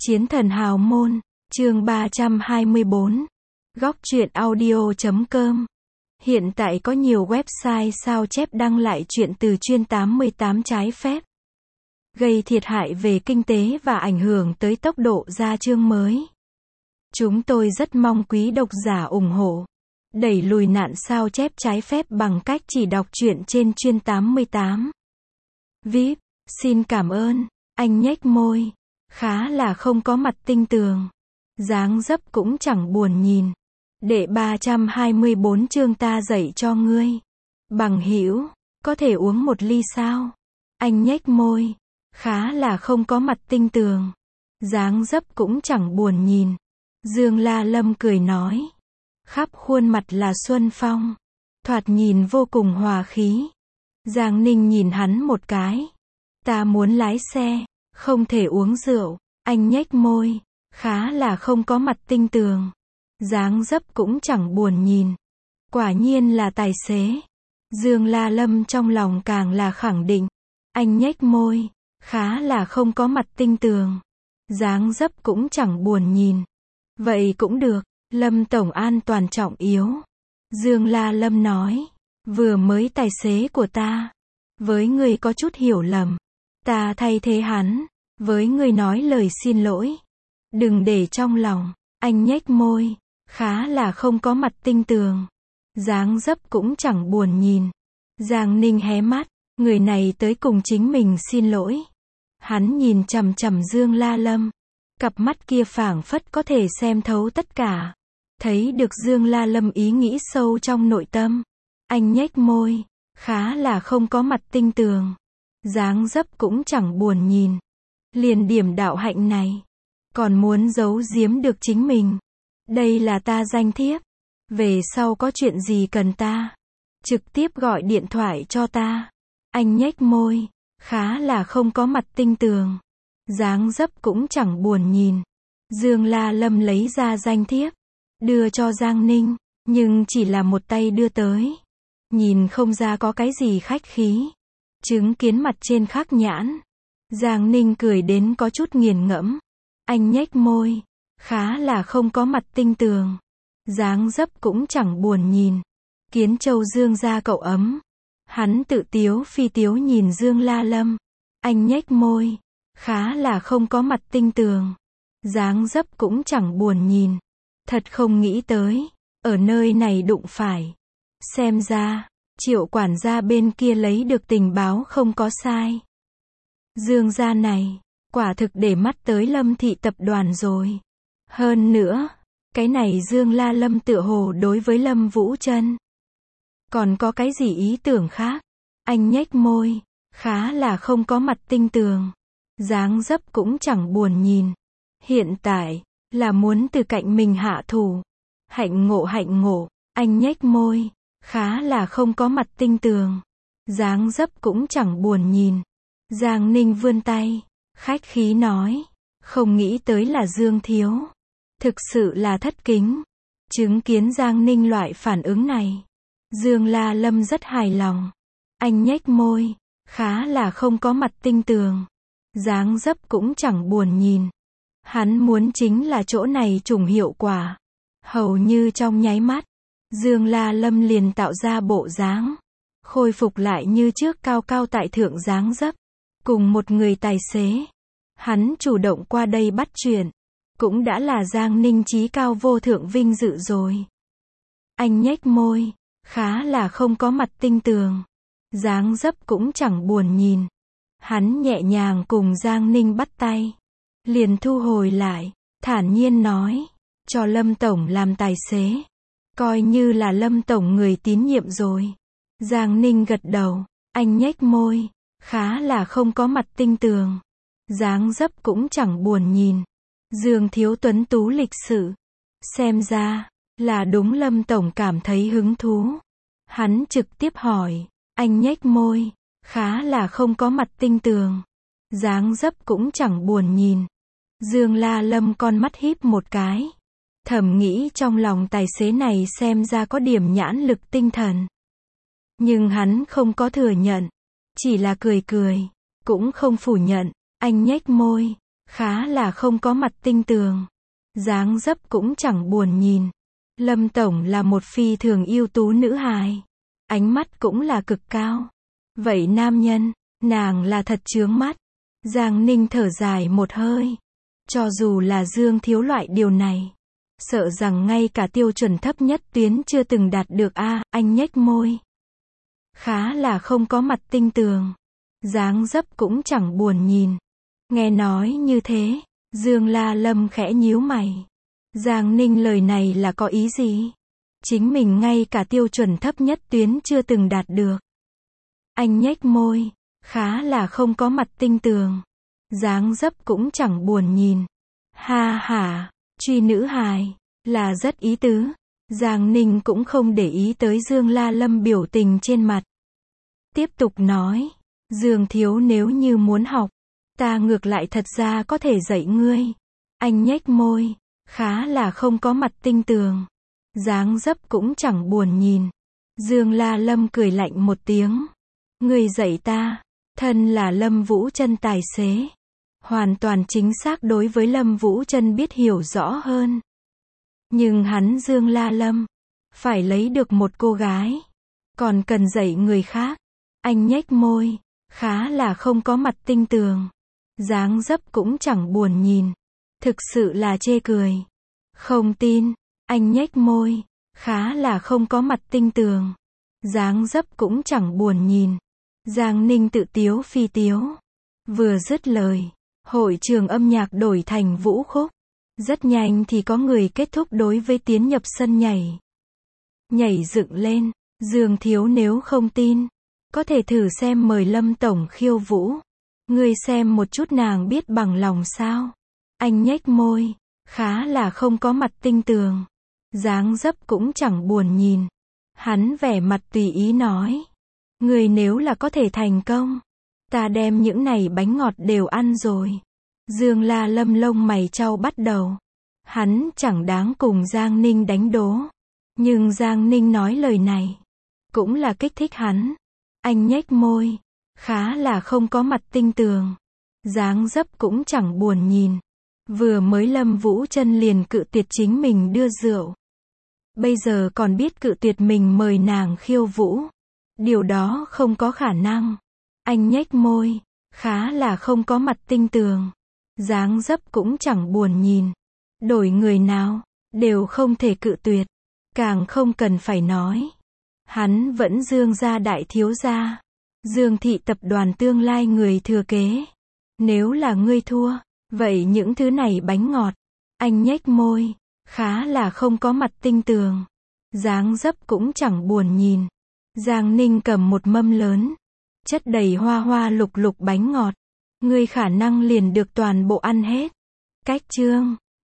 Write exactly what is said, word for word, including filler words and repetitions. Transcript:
Chiến thần hào môn, chương ba trăm hai mươi bốn. Góc truyện audio chấm com. Hiện tại có nhiều website sao chép đăng lại chuyện từ chuyên tám mươi tám trái phép, gây thiệt hại về kinh tế và ảnh hưởng tới tốc độ ra chương mới. Chúng tôi rất mong quý độc giả ủng hộ, đẩy lùi nạn sao chép trái phép bằng cách chỉ đọc truyện trên chuyên tám mươi tám. vê i pê, xin cảm ơn. Anh nhếch môi, khá là không có mặt tinh tường, dáng dấp cũng chẳng buồn nhìn. Đệ ba trăm hai mươi bốn chương ta dạy cho ngươi. Bằng hữu, có thể uống một ly sao? Anh nhếch môi, khá là không có mặt tinh tường, dáng dấp cũng chẳng buồn nhìn. Dương La Lâm cười nói, khắp khuôn mặt là xuân phong, thoạt nhìn vô cùng hòa khí. Giang Ninh nhìn hắn một cái. Ta muốn lái xe, không thể uống rượu. Anh nhếch môi, khá là không có mặt tinh tường, dáng dấp cũng chẳng buồn nhìn. Quả nhiên là tài xế. Dương La Lâm trong lòng càng là khẳng định. Anh nhếch môi, khá là không có mặt tinh tường, dáng dấp cũng chẳng buồn nhìn. Vậy cũng được, Lâm tổng an toàn trọng yếu. Dương La Lâm nói, vừa mới tài xế của ta với người có chút hiểu lầm, ta thay thế hắn với người nói lời xin lỗi, đừng để trong lòng. Anh nhếch môi, khá là không có mặt tinh tường, dáng dấp cũng chẳng buồn nhìn. Giang Ninh hé mắt, người này tới cùng chính mình xin lỗi. Hắn nhìn chằm chằm Dương La Lâm, cặp mắt kia phảng phất có thể xem thấu tất cả, thấy được Dương La Lâm ý nghĩ sâu trong nội tâm. Anh nhếch môi, khá là không có mặt tinh tường, dáng dấp cũng chẳng buồn nhìn. Liền điểm đạo hạnh này, còn muốn giấu giếm được chính mình. Đây là ta danh thiếp, về sau có chuyện gì cần ta, trực tiếp gọi điện thoại cho ta. Anh nhếch môi, khá là không có mặt tinh tường, dáng dấp cũng chẳng buồn nhìn. Dương La Lâm lấy ra danh thiếp, đưa cho Giang Ninh, nhưng chỉ là một tay đưa tới, nhìn không ra có cái gì khách khí. Chứng kiến mặt trên khắc nhãn, Giang Ninh cười đến có chút nghiền ngẫm. Anh nhếch môi, khá là không có mặt tinh tường, dáng dấp cũng chẳng buồn nhìn. Kiến Châu Dương gia cậu ấm. Hắn tự tiếu phi tiếu nhìn Dương La Lâm. Anh nhếch môi, khá là không có mặt tinh tường, dáng dấp cũng chẳng buồn nhìn. Thật không nghĩ tới, ở nơi này đụng phải. Xem ra, Triệu quản gia bên kia lấy được tình báo không có sai. Dương gia này, quả thực để mắt tới Lâm thị tập đoàn rồi. Hơn nữa, cái này Dương La Lâm tựa hồ đối với Lâm Vũ Trân còn có cái gì ý tưởng khác. Anh nhếch môi, khá là không có mặt tinh tường, dáng dấp cũng chẳng buồn nhìn. Hiện tại, là muốn từ cạnh mình hạ thủ. Hạnh ngộ hạnh ngộ. Anh nhếch môi, khá là không có mặt tinh tường, dáng dấp cũng chẳng buồn nhìn. Giang Ninh vươn tay, khách khí nói, không nghĩ tới là Dương thiếu. Thực sự là thất kính. Chứng kiến Giang Ninh loại phản ứng này, Dương La Lâm rất hài lòng. Anh nhếch môi, khá là không có mặt tinh tường, dáng dấp cũng chẳng buồn nhìn. Hắn muốn chính là chỗ này trùng hiệu quả. Hầu như trong nháy mắt, Dương La Lâm liền tạo ra bộ dáng, khôi phục lại như trước cao cao tại thượng dáng dấp, cùng một người tài xế. Hắn chủ động qua đây bắt chuyện, cũng đã là Giang Ninh chí cao vô thượng vinh dự rồi. Anh nhếch môi, khá là không có mặt tinh tường, dáng dấp cũng chẳng buồn nhìn. Hắn nhẹ nhàng cùng Giang Ninh bắt tay, liền thu hồi lại, thản nhiên nói, cho Lâm tổng làm tài xế, coi như là Lâm tổng người tín nhiệm rồi. Giang Ninh gật đầu. Anh nhếch môi, khá là không có mặt tinh tường, dáng dấp cũng chẳng buồn nhìn. Dương thiếu tuấn tú lịch sự, xem ra là đúng Lâm tổng cảm thấy hứng thú. Hắn trực tiếp hỏi. Anh nhếch môi, khá là không có mặt tinh tường, dáng dấp cũng chẳng buồn nhìn. Dương La Lâm con mắt híp một cái, thầm nghĩ trong lòng tài xế này xem ra có điểm nhãn lực tinh thần. Nhưng hắn không có thừa nhận, chỉ là cười cười, cũng không phủ nhận. Anh nhếch môi, khá là không có mặt tinh tường. Dáng dấp cũng chẳng buồn nhìn. Lâm tổng là một phi thường ưu tú nữ hài. Ánh mắt cũng là cực cao. Vậy nam nhân, nàng là thật chướng mắt. Giang Ninh thở dài một hơi. Cho dù là Dương Thiếu loại điều này, sợ rằng ngay cả tiêu chuẩn thấp nhất tuyến chưa từng đạt được a. À, anh nhếch môi. Khá là không có mặt tinh tường. Dáng dấp cũng chẳng buồn nhìn. Nghe nói như thế, Dương La Lâm khẽ nhíu mày. Giang Ninh lời này là có ý gì? Chính mình ngay cả tiêu chuẩn thấp nhất tuyến chưa từng đạt được. Anh nhếch môi. Khá là không có mặt tinh tường. Dáng dấp cũng chẳng buồn nhìn. Ha ha, truy nữ hài, là rất ý tứ. Giang Ninh cũng không để ý tới Dương La Lâm biểu tình trên mặt. Tiếp tục nói, Dương Thiếu nếu như muốn học, ta ngược lại thật ra có thể dạy ngươi. Anh nhếch môi, khá là không có mặt tinh tường. Dáng dấp cũng chẳng buồn nhìn. Dương La Lâm cười lạnh một tiếng. Ngươi dạy ta, thân là Lâm Vũ Chân tài xế. Hoàn toàn chính xác đối với Lâm Vũ Chân biết hiểu rõ hơn. Nhưng hắn Dương La Lâm, phải lấy được một cô gái, còn cần dạy người khác. Anh nhếch môi, khá là không có mặt tinh tường. Dáng dấp cũng chẳng buồn nhìn. Thực sự là chê cười. Không tin, anh nhếch môi, khá là không có mặt tinh tường. Dáng dấp cũng chẳng buồn nhìn. Giang Ninh tự tiếu phi tiếu. Vừa dứt lời, hội trường âm nhạc đổi thành vũ khúc. Rất nhanh thì có người kết thúc đối với tiến nhập sân nhảy. Nhảy dựng lên, Dương Thiếu nếu không tin, có thể thử xem mời Lâm tổng khiêu vũ. Ngươi xem một chút nàng biết bằng lòng sao? Anh nhếch môi, khá là không có mặt tinh tường. Dáng dấp cũng chẳng buồn nhìn. Hắn vẻ mặt tùy ý nói. Ngươi nếu là có thể thành công, ta đem những này bánh ngọt đều ăn rồi. Dương La Lâm lông mày chau bắt đầu. Hắn chẳng đáng cùng Giang Ninh đánh đố. Nhưng Giang Ninh nói lời này, cũng là kích thích hắn. Anh nhếch môi, khá là không có mặt tinh tường. Dáng dấp cũng chẳng buồn nhìn. Vừa mới Lâm Vũ Chân liền cự tuyệt chính mình đưa rượu. Bây giờ còn biết cự tuyệt mình mời nàng khiêu vũ. Điều đó không có khả năng. Anh nhếch môi, khá là không có mặt tinh tường. Dáng dấp cũng chẳng buồn nhìn. Đổi người nào, đều không thể cự tuyệt. Càng không cần phải nói. Hắn vẫn Dương gia đại thiếu gia. Dương thị tập đoàn tương lai người thừa kế. Nếu là ngươi thua, vậy những thứ này bánh ngọt. Anh nhếch môi, khá là không có mặt tinh tường. Dáng dấp cũng chẳng buồn nhìn. Giang Ninh cầm một mâm lớn, chất đầy hoa hoa lục lục bánh ngọt. Ngươi khả năng liền được toàn bộ ăn hết. Cách chương